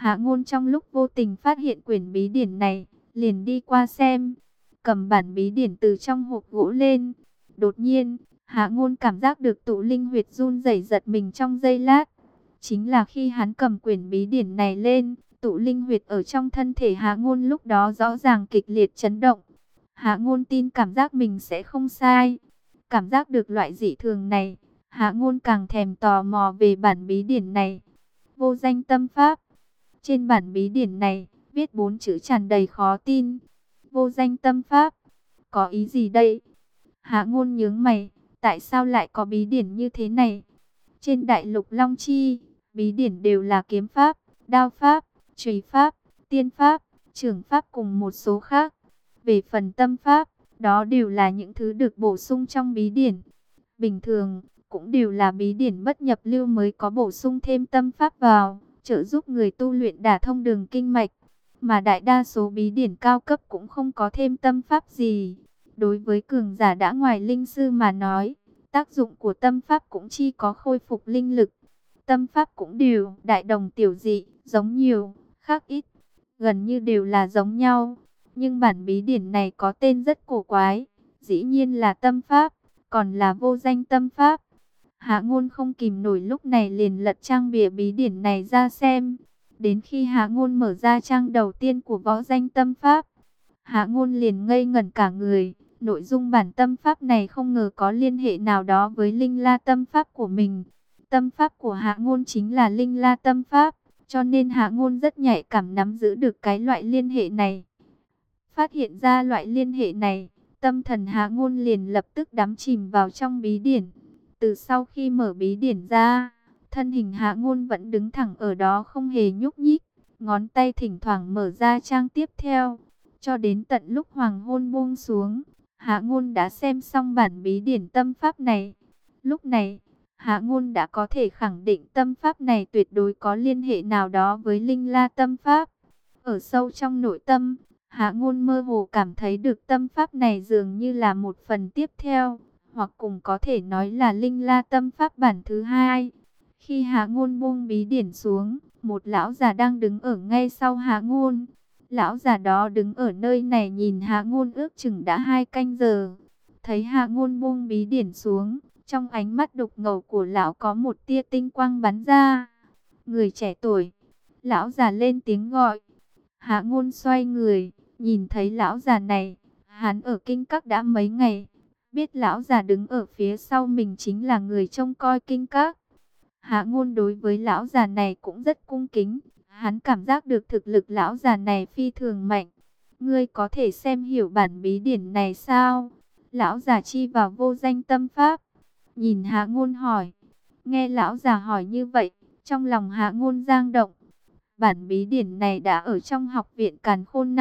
Hạ Ngôn trong lúc vô tình phát hiện quyển bí điển này, liền đi qua xem, cầm bản bí điển từ trong hộp gỗ lên. Đột nhiên, Hạ Ngôn cảm giác được tụ linh huyệt run rẩy, giật mình trong giây lát. Chính là khi hắn cầm quyển bí điển này lên, tụ linh huyệt ở trong thân thể Hạ Ngôn lúc đó rõ ràng kịch liệt chấn động. Hạ Ngôn tin cảm giác mình sẽ không sai. Cảm giác được loại dị thường này, Hạ Ngôn càng thèm tò mò về bản bí điển này. Vô danh tâm pháp. Trên bản bí điển này, viết 4 chữ tràn đầy khó tin. Vô danh tâm pháp. Có ý gì đây? Hạ Ngôn nhướng mày, tại sao lại có bí điển như thế này? Trên đại lục Long Chi, bí điển đều là kiếm pháp, đao pháp, chùy pháp, tiên pháp, trường pháp cùng một số khác. Về phần tâm pháp, đó đều là những thứ được bổ sung trong bí điển. Bình thường, cũng đều là bí điển bất nhập lưu mới có bổ sung thêm tâm pháp vào, trợ giúp người tu luyện đả thông đường kinh mạch. Mà đại đa số bí điển cao cấp cũng không có thêm tâm pháp gì. Đối với cường giả đã ngoài linh sư mà nói, tác dụng của tâm pháp cũng chỉ có khôi phục linh lực. Tâm pháp cũng đều đại đồng tiểu dị, giống nhiều, khác ít, gần như đều là giống nhau. Nhưng bản bí điển này có tên rất cổ quái, dĩ nhiên là tâm pháp, còn là vô danh tâm pháp. Hạ Ngôn không kìm nổi lúc này liền lật trang bìa bí điển này ra xem. Đến khi Hạ Ngôn mở ra trang đầu tiên của võ danh tâm pháp, Hạ Ngôn liền ngây ngẩn cả người. Nội dung bản tâm pháp này không ngờ có liên hệ nào đó với linh la tâm pháp của mình. Tâm pháp của Hạ Ngôn chính là linh la tâm pháp, cho nên Hạ Ngôn rất nhạy cảm nắm giữ được cái loại liên hệ này. Phát hiện ra loại liên hệ này, tâm thần Hạ Ngôn liền lập tức đắm chìm vào trong bí điển. Từ sau khi mở bí điển ra, thân hình Hạ Ngôn vẫn đứng thẳng ở đó không hề nhúc nhích, ngón tay thỉnh thoảng mở ra trang tiếp theo. Cho đến tận lúc hoàng hôn buông xuống, Hạ Ngôn đã xem xong bản bí điển tâm pháp này. Lúc này, Hạ Ngôn đã có thể khẳng định tâm pháp này tuyệt đối có liên hệ nào đó với linh la tâm pháp. Ở sâu trong nội tâm, Hạ Ngôn mơ hồ cảm thấy được tâm pháp này dường như là một phần tiếp theo, hoặc cùng có thể nói là linh la tâm pháp bản thứ hai. Khi Hạ Ngôn buông bí điển xuống, một lão già đang đứng ở ngay sau Hạ Ngôn. Lão già đó đứng ở nơi này nhìn Hạ Ngôn ước chừng đã 2 canh giờ. Thấy Hạ Ngôn buông bí điển xuống, trong ánh mắt đục ngầu của lão có một tia tinh quang bắn ra. Người trẻ tuổi, lão già lên tiếng gọi. Hạ Ngôn xoay người, nhìn thấy lão già này, hắn ở kinh các đã mấy ngày, biết lão già đứng ở phía sau mình chính là người trông coi kinh các. Hạ Ngôn đối với lão già này cũng rất cung kính, hắn cảm giác được thực lực lão già này phi thường mạnh. Ngươi có thể xem hiểu bản bí điển này sao? Lão già chi vào vô danh tâm pháp, nhìn Hạ Ngôn hỏi. Nghe lão già hỏi như vậy, trong lòng Hạ Ngôn dang động. Bản bí điển này đã ở trong học viện Càn Khôn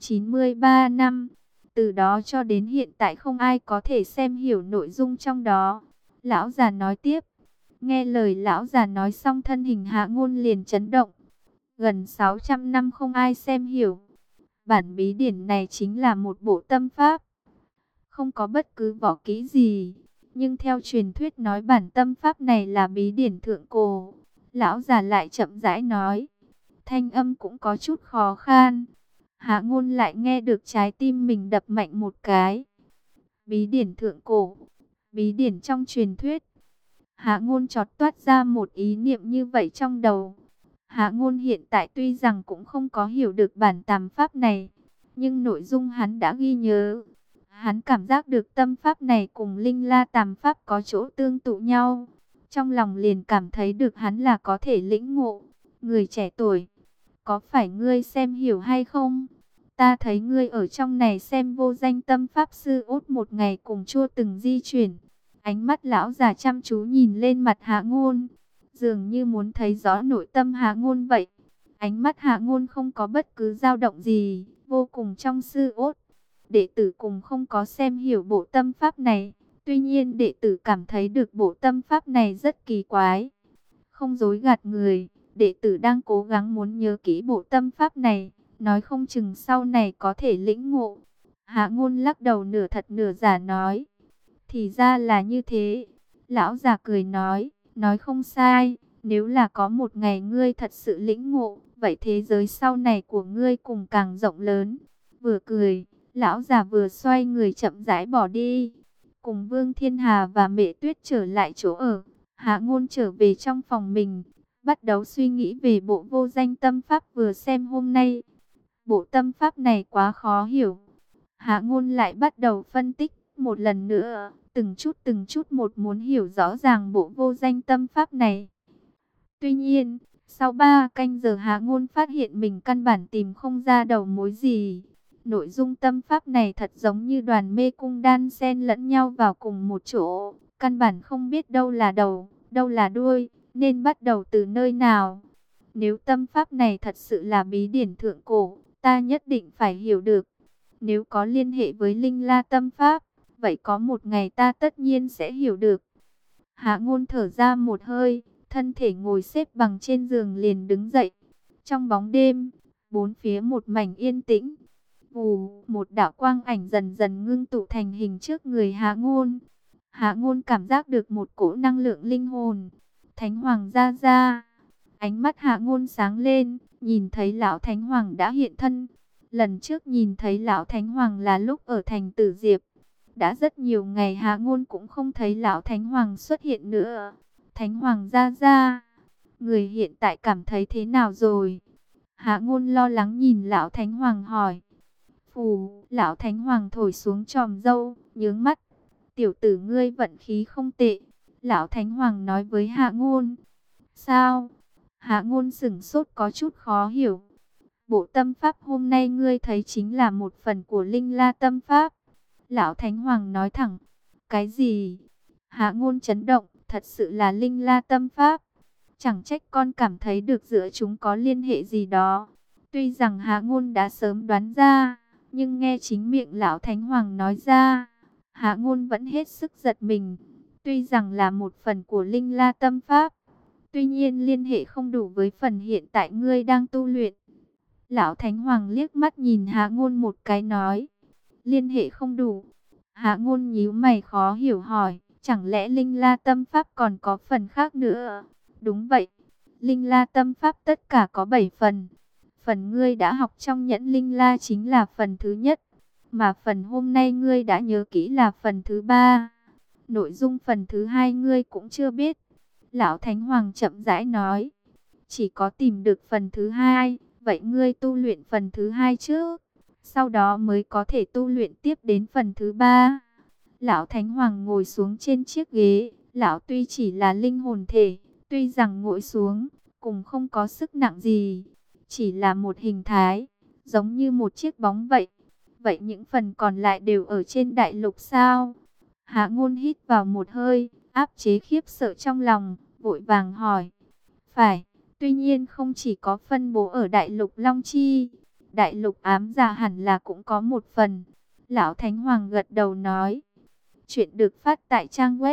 593 năm. Từ đó cho đến hiện tại không ai có thể xem hiểu nội dung trong đó. Lão già nói tiếp. Nghe lời lão già nói xong, thân hình Hạ Ngôn liền chấn động. Gần 600 năm không ai xem hiểu. Bản bí điển này chính là một bộ tâm pháp, không có bất cứ võ kỹ gì. Nhưng theo truyền thuyết nói bản tâm pháp này là bí điển thượng cổ. Lão già lại chậm rãi nói, thanh âm cũng có chút khó khăn. Hạ Ngôn lại nghe được trái tim mình đập mạnh một cái. Bí điển thượng cổ, bí điển trong truyền thuyết. Hạ Ngôn chợt toát ra một ý niệm như vậy trong đầu. Hạ Ngôn hiện tại tuy rằng cũng không có hiểu được bản tàm pháp này, nhưng nội dung hắn đã ghi nhớ. Hắn cảm giác được tâm pháp này cùng linh la tàm pháp có chỗ tương tự nhau. Trong lòng liền cảm thấy được hắn là có thể lĩnh ngộ. Người trẻ tuổi, có phải ngươi xem hiểu hay không? Ta thấy ngươi ở trong này xem vô danh tâm pháp sư út một ngày cùng chưa từng di chuyển. Ánh mắt lão già chăm chú nhìn lên mặt Hạ Ngôn, dường như muốn thấy rõ nội tâm Hạ Ngôn vậy. Ánh mắt Hạ Ngôn không có bất cứ dao động gì, vô cùng trong sư ốt. Đệ tử cùng không có xem hiểu bộ tâm pháp này, tuy nhiên đệ tử cảm thấy được bộ tâm pháp này rất kỳ quái. Không dối gạt người, đệ tử đang cố gắng muốn nhớ kỹ bộ tâm pháp này, nói không chừng sau này có thể lĩnh ngộ. Hạ Ngôn lắc đầu nửa thật nửa giả nói. Thì ra là như thế. Lão già cười nói không sai, nếu là có một ngày ngươi thật sự lĩnh ngộ vậy thế giới sau này của ngươi cùng càng rộng lớn. Vừa cười, lão già vừa xoay người chậm rãi bỏ đi. Cùng Vương Thiên Hà và Mẹ Tuyết trở lại chỗ ở, Hạ Ngôn trở về trong phòng mình, bắt đầu suy nghĩ về bộ vô danh tâm pháp vừa xem hôm nay. Bộ tâm pháp này quá khó hiểu. Hạ Ngôn lại bắt đầu phân tích một lần nữa, từng chút một muốn hiểu rõ ràng bộ vô danh tâm pháp này. Tuy nhiên, sau 3 canh giờ Hạ Ngôn phát hiện mình căn bản tìm không ra đầu mối gì. Nội dung tâm pháp này thật giống như đoàn mê cung đan xen lẫn nhau vào cùng một chỗ, căn bản không biết đâu là đầu, đâu là đuôi, nên bắt đầu từ nơi nào. Nếu tâm pháp này thật sự là bí điển thượng cổ, ta nhất định phải hiểu được. Nếu có liên hệ với Linh La tâm pháp, vậy có một ngày ta tất nhiên sẽ hiểu được. Hạ Ngôn thở ra một hơi, thân thể ngồi xếp bằng trên giường liền đứng dậy. Trong bóng đêm, bốn phía một mảnh yên tĩnh. Vù, một đạo quang ảnh dần dần ngưng tụ thành hình trước người Hạ Ngôn. Hạ Ngôn cảm giác được một cỗ năng lượng linh hồn. Thánh Hoàng ra ra. Ánh mắt Hạ Ngôn sáng lên, nhìn thấy lão Thánh Hoàng đã hiện thân. Lần trước nhìn thấy lão Thánh Hoàng là lúc ở thành Tử Diệp. Đã rất nhiều ngày Hạ Ngôn cũng không thấy lão Thánh Hoàng xuất hiện nữa. Thánh Hoàng ra ra, người hiện tại cảm thấy thế nào rồi? Hạ Ngôn lo lắng nhìn lão Thánh Hoàng hỏi. Phù, lão Thánh Hoàng thổi xuống chòm râu, nhướng mắt. Tiểu tử ngươi vận khí không tệ. Lão Thánh Hoàng nói với Hạ Ngôn. Sao? Hạ Ngôn sửng sốt có chút khó hiểu. Bộ tâm pháp hôm nay ngươi thấy chính là một phần của Linh La tâm pháp. Lão Thánh Hoàng nói thẳng. Cái gì? Hạ Ngôn chấn động, thật sự là Linh La tâm pháp. Chẳng trách con cảm thấy được giữa chúng có liên hệ gì đó. Tuy rằng Hạ Ngôn đã sớm đoán ra, nhưng nghe chính miệng lão Thánh Hoàng nói ra, Hạ Ngôn vẫn hết sức giật mình. Tuy rằng là một phần của Linh La tâm pháp, tuy nhiên liên hệ không đủ với phần hiện tại ngươi đang tu luyện. Lão Thánh Hoàng liếc mắt nhìn Hạ Ngôn một cái nói, liên hệ không đủ. Hạ Ngôn nhíu mày khó hiểu hỏi, chẳng lẽ Linh La tâm pháp còn có phần khác nữa? Đúng vậy, Linh La tâm pháp tất cả có 7 phần. Phần ngươi đã học trong nhẫn Linh La chính là phần thứ nhất, mà phần hôm nay ngươi đã nhớ kỹ là phần thứ 3. Nội dung phần thứ 2 ngươi cũng chưa biết. Lão Thánh Hoàng chậm rãi nói, chỉ có tìm được phần thứ 2, vậy ngươi tu luyện phần thứ 2 trước, sau đó mới có thể tu luyện tiếp đến phần thứ 3. Lão Thánh Hoàng ngồi xuống trên chiếc ghế, lão tuy chỉ là linh hồn thể, tuy rằng ngồi xuống, cũng không có sức nặng gì, chỉ là một hình thái, giống như một chiếc bóng vậy. Vậy những phần còn lại đều ở trên đại lục sao? Hạ Ngôn hít vào một hơi, áp chế khiếp sợ trong lòng, vội vàng hỏi. Phải, tuy nhiên không chỉ có phân bố ở đại lục Long Chi, đại lục Ám Dạ hẳn là cũng có một phần. Lão Thánh Hoàng gật đầu nói. Chuyện được phát tại trang web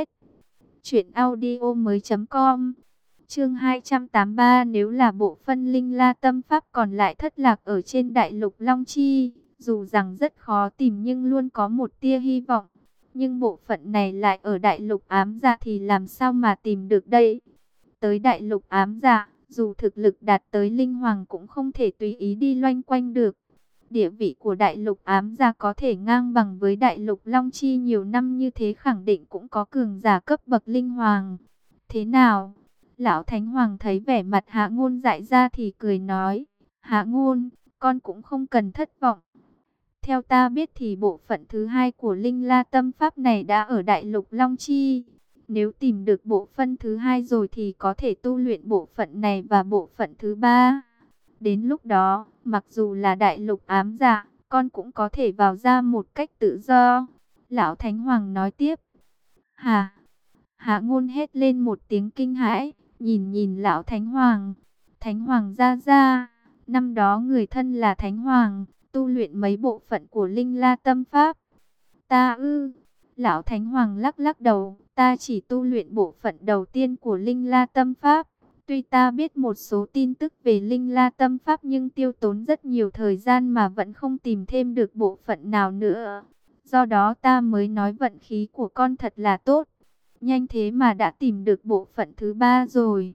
truyệnaudiomoi.com. Chương 283, nếu là bộ phân Linh La tâm pháp còn lại thất lạc ở trên đại lục Long Chi, dù rằng rất khó tìm nhưng luôn có một tia hy vọng. Nhưng bộ phận này lại ở đại lục Ám Dạ thì làm sao mà tìm được đây? Tới đại lục Ám Dạ, dù thực lực đạt tới linh hoàng cũng không thể tùy ý đi loanh quanh được. Địa vị của đại lục Ám Dạ có thể ngang bằng với đại lục Long Chi nhiều năm như thế, khẳng định cũng có cường giả cấp bậc linh hoàng. Thế nào? Lão Thánh Hoàng thấy vẻ mặt Hạ Ngôn dại ra thì cười nói, Hạ Ngôn, con cũng không cần thất vọng. Theo ta biết thì bộ phận thứ 2 của Linh La tâm pháp này đã ở đại lục Long Chi. Nếu tìm được bộ phận thứ 2 rồi thì có thể tu luyện bộ phận này và bộ phận thứ 3. Đến lúc đó, mặc dù là đại lục Ám Dạ, con cũng có thể vào ra một cách tự do. Lão Thánh Hoàng nói tiếp. Hả? Hạ Ngôn hét lên một tiếng kinh hãi, nhìn lão Thánh Hoàng. Thánh Hoàng ra, năm đó người thân là Thánh Hoàng, tu luyện mấy bộ phận của Linh La tâm pháp. Ta ư? Lão Thánh Hoàng lắc đầu, ta chỉ tu luyện bộ phận đầu tiên của Linh La tâm pháp. Tuy ta biết một số tin tức về Linh La tâm pháp nhưng tiêu tốn rất nhiều thời gian mà vẫn không tìm thêm được bộ phận nào nữa. Do đó ta mới nói vận khí của con thật là tốt. Nhanh thế mà đã tìm được bộ phận thứ 3 rồi.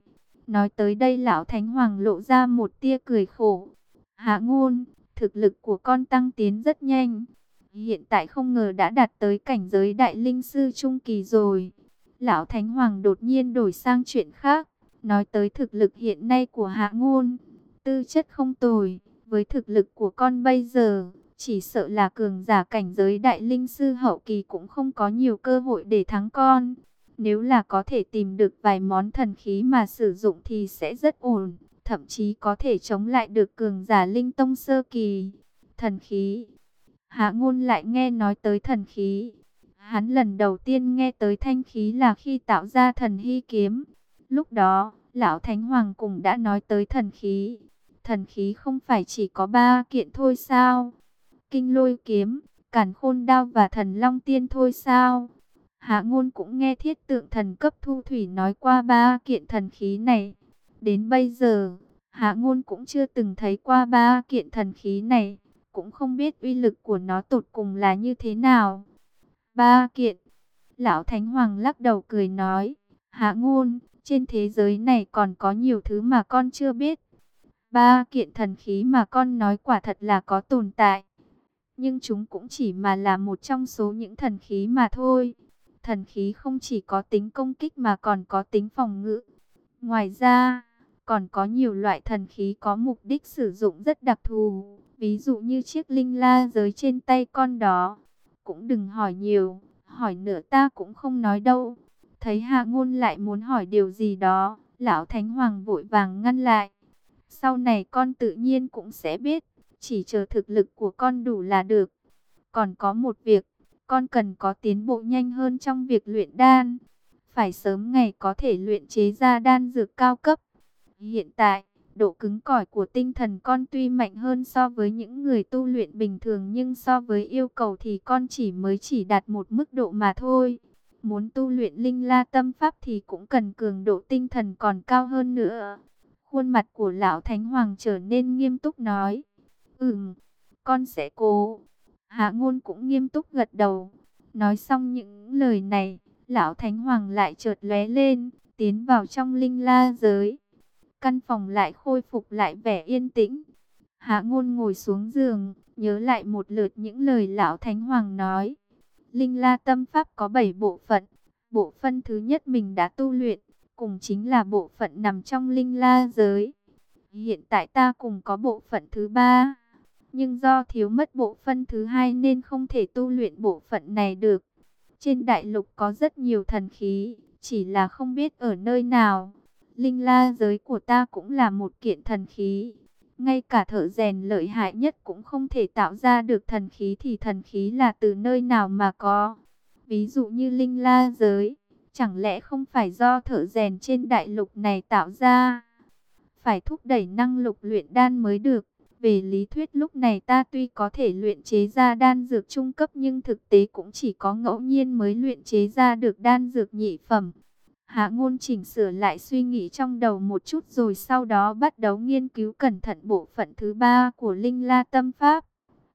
Nói tới đây lão Thánh Hoàng lộ ra một tia cười khổ. Hạ Ngôn, thực lực của con tăng tiến rất nhanh. Hiện tại không ngờ đã đạt tới cảnh giới đại linh sư trung kỳ rồi. Lão Thánh Hoàng đột nhiên đổi sang chuyện khác. Nói tới thực lực hiện nay của Hạ Ngôn. Tư chất không tồi. Với thực lực của con bây giờ, chỉ sợ là cường giả cảnh giới đại linh sư hậu kỳ cũng không có nhiều cơ hội để thắng con. Nếu là có thể tìm được vài món thần khí mà sử dụng thì sẽ rất ổn. Thậm chí có thể chống lại được cường giả linh tông sơ kỳ. Thần khí. Hạ Ngôn lại nghe nói tới thần khí. Hắn lần đầu tiên nghe tới thanh khí là khi tạo ra thần hy kiếm. Lúc đó, lão Thánh Hoàng cũng đã nói tới thần khí. Thần khí không phải chỉ có 3 kiện thôi sao? Kinh lôi kiếm, càn khôn đao và thần long tiên thôi sao? Hạ Ngôn cũng nghe thiết tượng thần cấp thu thủy nói qua 3 kiện thần khí này. Đến bây giờ, Hạ Ngôn cũng chưa từng thấy qua 3 kiện thần khí này. Cũng không biết uy lực của nó tột cùng là như thế nào. 3 kiện. Lão Thánh Hoàng lắc đầu cười nói. Hạ Ngôn, trên thế giới này còn có nhiều thứ mà con chưa biết. 3 kiện thần khí mà con nói quả thật là có tồn tại. Nhưng chúng cũng chỉ mà là một trong số những thần khí mà thôi. Thần khí không chỉ có tính công kích mà còn có tính phòng ngự. Ngoài ra, còn có nhiều loại thần khí có mục đích sử dụng rất đặc thù. Ví dụ như chiếc linh la giới trên tay con đó. Cũng đừng hỏi nhiều, hỏi nữa ta cũng không nói đâu. Thấy Hạ Ngôn lại muốn hỏi điều gì đó, lão Thánh Hoàng vội vàng ngăn lại. Sau này con tự nhiên cũng sẽ biết, chỉ chờ thực lực của con đủ là được. Còn có một việc, con cần có tiến bộ nhanh hơn trong việc luyện đan. Phải sớm ngày có thể luyện chế ra đan dược cao cấp. Hiện tại, độ cứng cỏi của tinh thần con tuy mạnh hơn so với những người tu luyện bình thường, nhưng so với yêu cầu thì con chỉ đạt một mức độ mà thôi. Muốn tu luyện linh la tâm pháp thì cũng cần cường độ tinh thần còn cao hơn nữa. Khuôn mặt của lão Thánh Hoàng trở nên nghiêm túc nói. Con sẽ cố. Hạ Ngôn cũng nghiêm túc gật đầu. Nói xong những lời này, lão Thánh Hoàng lại chợt lóe lên, tiến vào trong linh la giới. Căn phòng lại khôi phục lại vẻ yên tĩnh. Hạ Ngôn ngồi xuống giường, nhớ lại một lượt những lời lão Thánh Hoàng nói. Linh la tâm pháp có 7 bộ phận. Bộ phận thứ nhất mình đã tu luyện, cùng chính là bộ phận nằm trong linh la giới. Hiện tại ta cùng có bộ phận thứ 3. Nhưng do thiếu mất bộ phận thứ 2 nên không thể tu luyện bộ phận này được. Trên đại lục có rất nhiều thần khí, chỉ là không biết ở nơi nào. Linh la giới của ta cũng là một kiện thần khí. Ngay cả thợ rèn lợi hại nhất cũng không thể tạo ra được thần khí thì thần khí là từ nơi nào mà có. Ví dụ như linh la giới, chẳng lẽ không phải do thợ rèn trên đại lục này tạo ra? Phải thúc đẩy năng lực luyện đan mới được. Về lý thuyết lúc này ta tuy có thể luyện chế ra đan dược trung cấp nhưng thực tế cũng chỉ có ngẫu nhiên mới luyện chế ra được đan dược nhị phẩm. Hạ Ngôn chỉnh sửa lại suy nghĩ trong đầu một chút rồi sau đó bắt đầu nghiên cứu cẩn thận bộ phận thứ 3 của Linh La Tâm Pháp.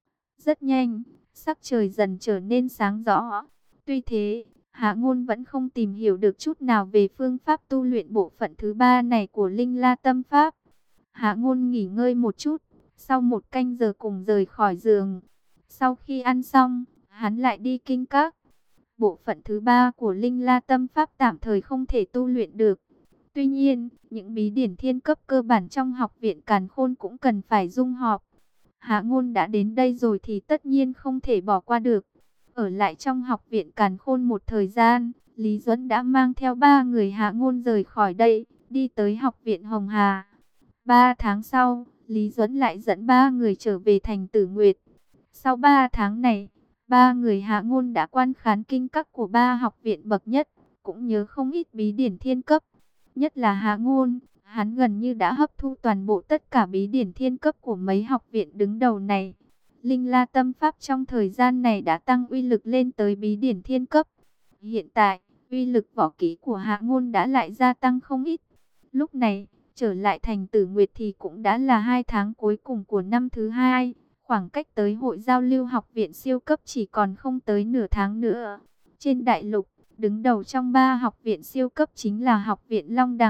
Rất nhanh, sắc trời dần trở nên sáng rõ. Tuy thế, Hạ Ngôn vẫn không tìm hiểu được chút nào về phương pháp tu luyện bộ phận thứ 3 này của Linh La Tâm Pháp. Hạ Ngôn nghỉ ngơi một chút, sau 1 canh giờ cùng rời khỏi giường. Sau khi ăn xong, hắn lại đi kinh các. Bộ phận thứ 3 của Linh La Tâm Pháp tạm thời không thể tu luyện được. Tuy nhiên, những bí điển thiên cấp cơ bản trong học viện Càn Khôn cũng cần phải dung họp. Hạ Ngôn đã đến đây rồi thì tất nhiên không thể bỏ qua được. Ở lại trong học viện Càn Khôn một thời gian, Lý Duẫn đã mang theo 3 người Hạ Ngôn rời khỏi đây, đi tới học viện Hồng Hà. 3 tháng sau, Lý Duẫn lại dẫn 3 người trở về thành Tử Nguyệt. Sau 3 tháng này, 3 người Hạ Ngôn đã quan khán kinh các của 3 học viện bậc nhất, cũng nhớ không ít bí điển thiên cấp. Nhất là Hạ Ngôn, hắn gần như đã hấp thu toàn bộ tất cả bí điển thiên cấp của mấy học viện đứng đầu này. Linh La Tâm Pháp trong thời gian này đã tăng uy lực lên tới bí điển thiên cấp. Hiện tại, uy lực võ kỹ của Hạ Ngôn đã lại gia tăng không ít. Lúc này, trở lại thành Tử Nguyệt thì cũng đã là 2 tháng cuối cùng của năm thứ 2. Khoảng cách tới hội giao lưu học viện siêu cấp chỉ còn không tới nửa tháng nữa. Trên đại lục, đứng đầu trong 3 học viện siêu cấp chính là học viện Long Đằng,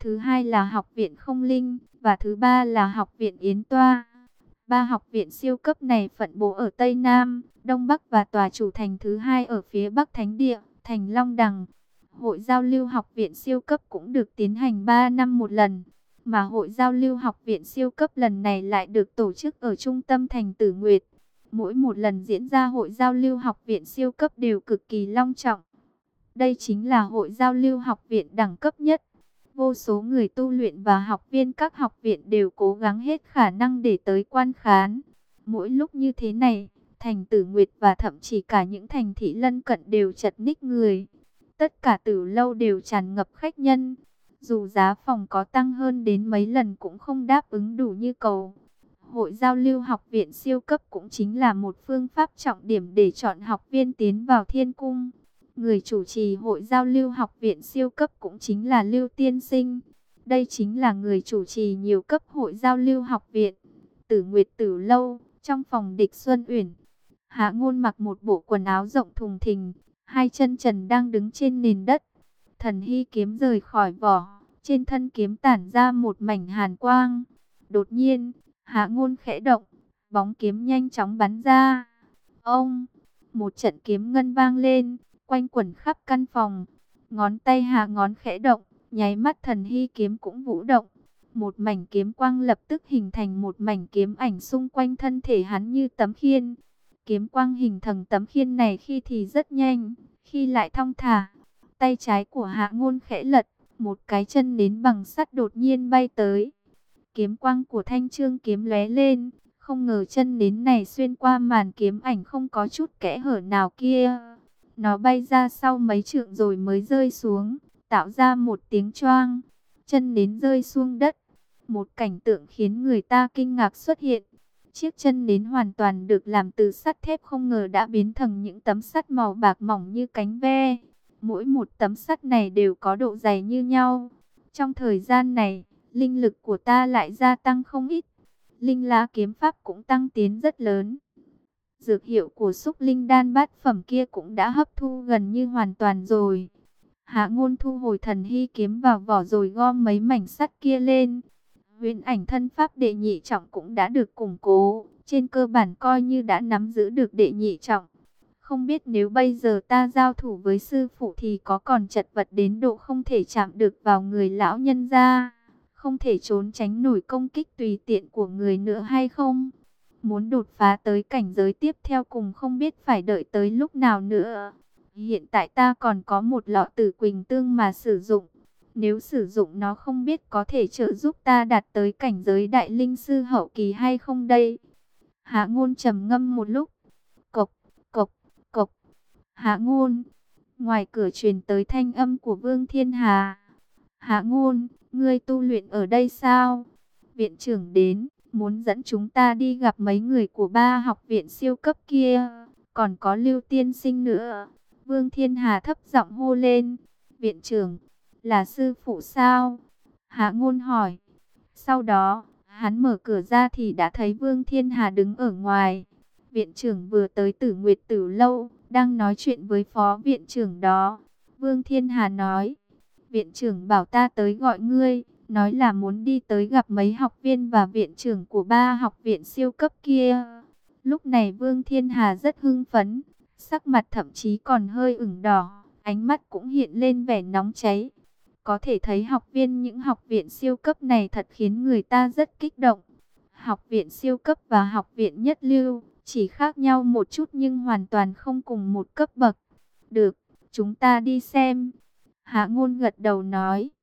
thứ hai là Học viện Không Linh, và thứ ba là Học viện Yến Toa. Ba học viện siêu cấp này phân bố ở Tây Nam, Đông Bắc và tòa chủ thành thứ hai ở phía Bắc Thánh Địa, thành Long Đằng. Hội giao lưu học viện siêu cấp cũng được tiến hành 3 năm một lần, mà hội giao lưu học viện siêu cấp lần này lại được tổ chức ở trung tâm thành Tử Nguyệt. Mỗi một lần diễn ra hội giao lưu học viện siêu cấp đều cực kỳ long trọng. Đây chính là hội giao lưu học viện đẳng cấp nhất. Vô số người tu luyện và học viên các học viện đều cố gắng hết khả năng để tới quan khán. Mỗi lúc như thế này, thành Tử Nguyệt và thậm chí cả những thành thị lân cận đều chật ních người. Tất cả tử lâu đều tràn ngập khách nhân. Dù giá phòng có tăng hơn đến mấy lần cũng không đáp ứng đủ nhu cầu. Hội giao lưu học viện siêu cấp cũng chính là một phương pháp trọng điểm để chọn học viên tiến vào thiên cung. Người chủ trì hội giao lưu học viện siêu cấp cũng chính là Lưu Tiên Sinh. Đây chính là người chủ trì nhiều cấp hội giao lưu học viện. Tử Nguyệt Tử Lâu, trong phòng Địch Xuân Uyển, Hạ Ngôn mặc một bộ quần áo rộng thùng thình, hai chân trần đang đứng trên nền đất. Thần hy kiếm rời khỏi vỏ, trên thân kiếm tản ra một mảnh hàn quang. Đột nhiên, Hạ Ngôn khẽ động, bóng kiếm nhanh chóng bắn ra. Ông, một trận kiếm ngân vang lên, quanh quẩn khắp căn phòng. Ngón tay Hạ Ngón khẽ động, nháy mắt thần hy kiếm cũng vũ động. Một mảnh kiếm quang lập tức hình thành một mảnh kiếm ảnh xung quanh thân thể hắn như tấm khiên. Kiếm quang hình thành tấm khiên này khi thì rất nhanh, khi lại thong thả. Tay trái của Hạ Ngôn khẽ lật, một cái chân nến bằng sắt đột nhiên bay tới. Kiếm quang của thanh chương kiếm lóe lên, không ngờ chân nến này xuyên qua màn kiếm ảnh không có chút kẽ hở nào kia. Nó bay ra sau mấy trượng rồi mới rơi xuống, tạo ra một tiếng choang. Chân nến rơi xuống đất. Một cảnh tượng khiến người ta kinh ngạc xuất hiện. Chiếc chân nến hoàn toàn được làm từ sắt thép không ngờ đã biến thành những tấm sắt màu bạc mỏng như cánh ve. Mỗi một tấm sắt này đều có độ dày như nhau. Trong thời gian này, linh lực của ta lại gia tăng không ít. Linh lá kiếm pháp cũng tăng tiến rất lớn. Dược hiệu của xúc linh đan bát phẩm kia cũng đã hấp thu gần như hoàn toàn rồi. Hạ Ngôn thu hồi thần hy kiếm vào vỏ rồi gom mấy mảnh sắt kia lên. Huyền ảnh thân pháp đệ nhị trọng cũng đã được củng cố. Trên cơ bản coi như đã nắm giữ được đệ nhị trọng. Không biết nếu bây giờ ta giao thủ với sư phụ thì có còn chật vật đến độ không thể chạm được vào người lão nhân gia, không thể trốn tránh nổi công kích tùy tiện của người nữa hay không? Muốn đột phá tới cảnh giới tiếp theo cùng không biết phải đợi tới lúc nào nữa. Hiện tại ta còn có một lọ Tử Quỳnh Tương mà sử dụng. Nếu sử dụng nó không biết có thể trợ giúp ta đạt tới cảnh giới đại linh sư hậu kỳ hay không đây? Hạ Ngôn trầm ngâm một lúc. Cộc, cộc, cộc. Hạ Ngôn. Ngoài cửa truyền tới thanh âm của Vương Thiên Hà. Hạ Ngôn, ngươi tu luyện ở đây sao? Viện trưởng đến, muốn dẫn chúng ta đi gặp mấy người của ba học viện siêu cấp kia. Còn có Lưu Tiên Sinh nữa. Vương Thiên Hà thấp giọng hô lên. Viện trưởng, là sư phụ sao? Hạ Ngôn hỏi. Sau đó, hắn mở cửa ra thì đã thấy Vương Thiên Hà đứng ở ngoài. Viện trưởng vừa tới Tử Nguyệt Tử Lâu, đang nói chuyện với phó viện trưởng đó. Vương Thiên Hà nói, viện trưởng bảo ta tới gọi ngươi, nói là muốn đi tới gặp mấy học viên và viện trưởng của ba học viện siêu cấp kia. Lúc này Vương Thiên Hà rất hưng phấn, sắc mặt thậm chí còn hơi ửng đỏ, ánh mắt cũng hiện lên vẻ nóng cháy. Có thể thấy học viên những học viện siêu cấp này thật khiến người ta rất kích động. Học viện siêu cấp và học viện nhất lưu chỉ khác nhau một chút nhưng hoàn toàn không cùng một cấp bậc. Được, chúng ta đi xem. Hạ Ngôn gật đầu nói.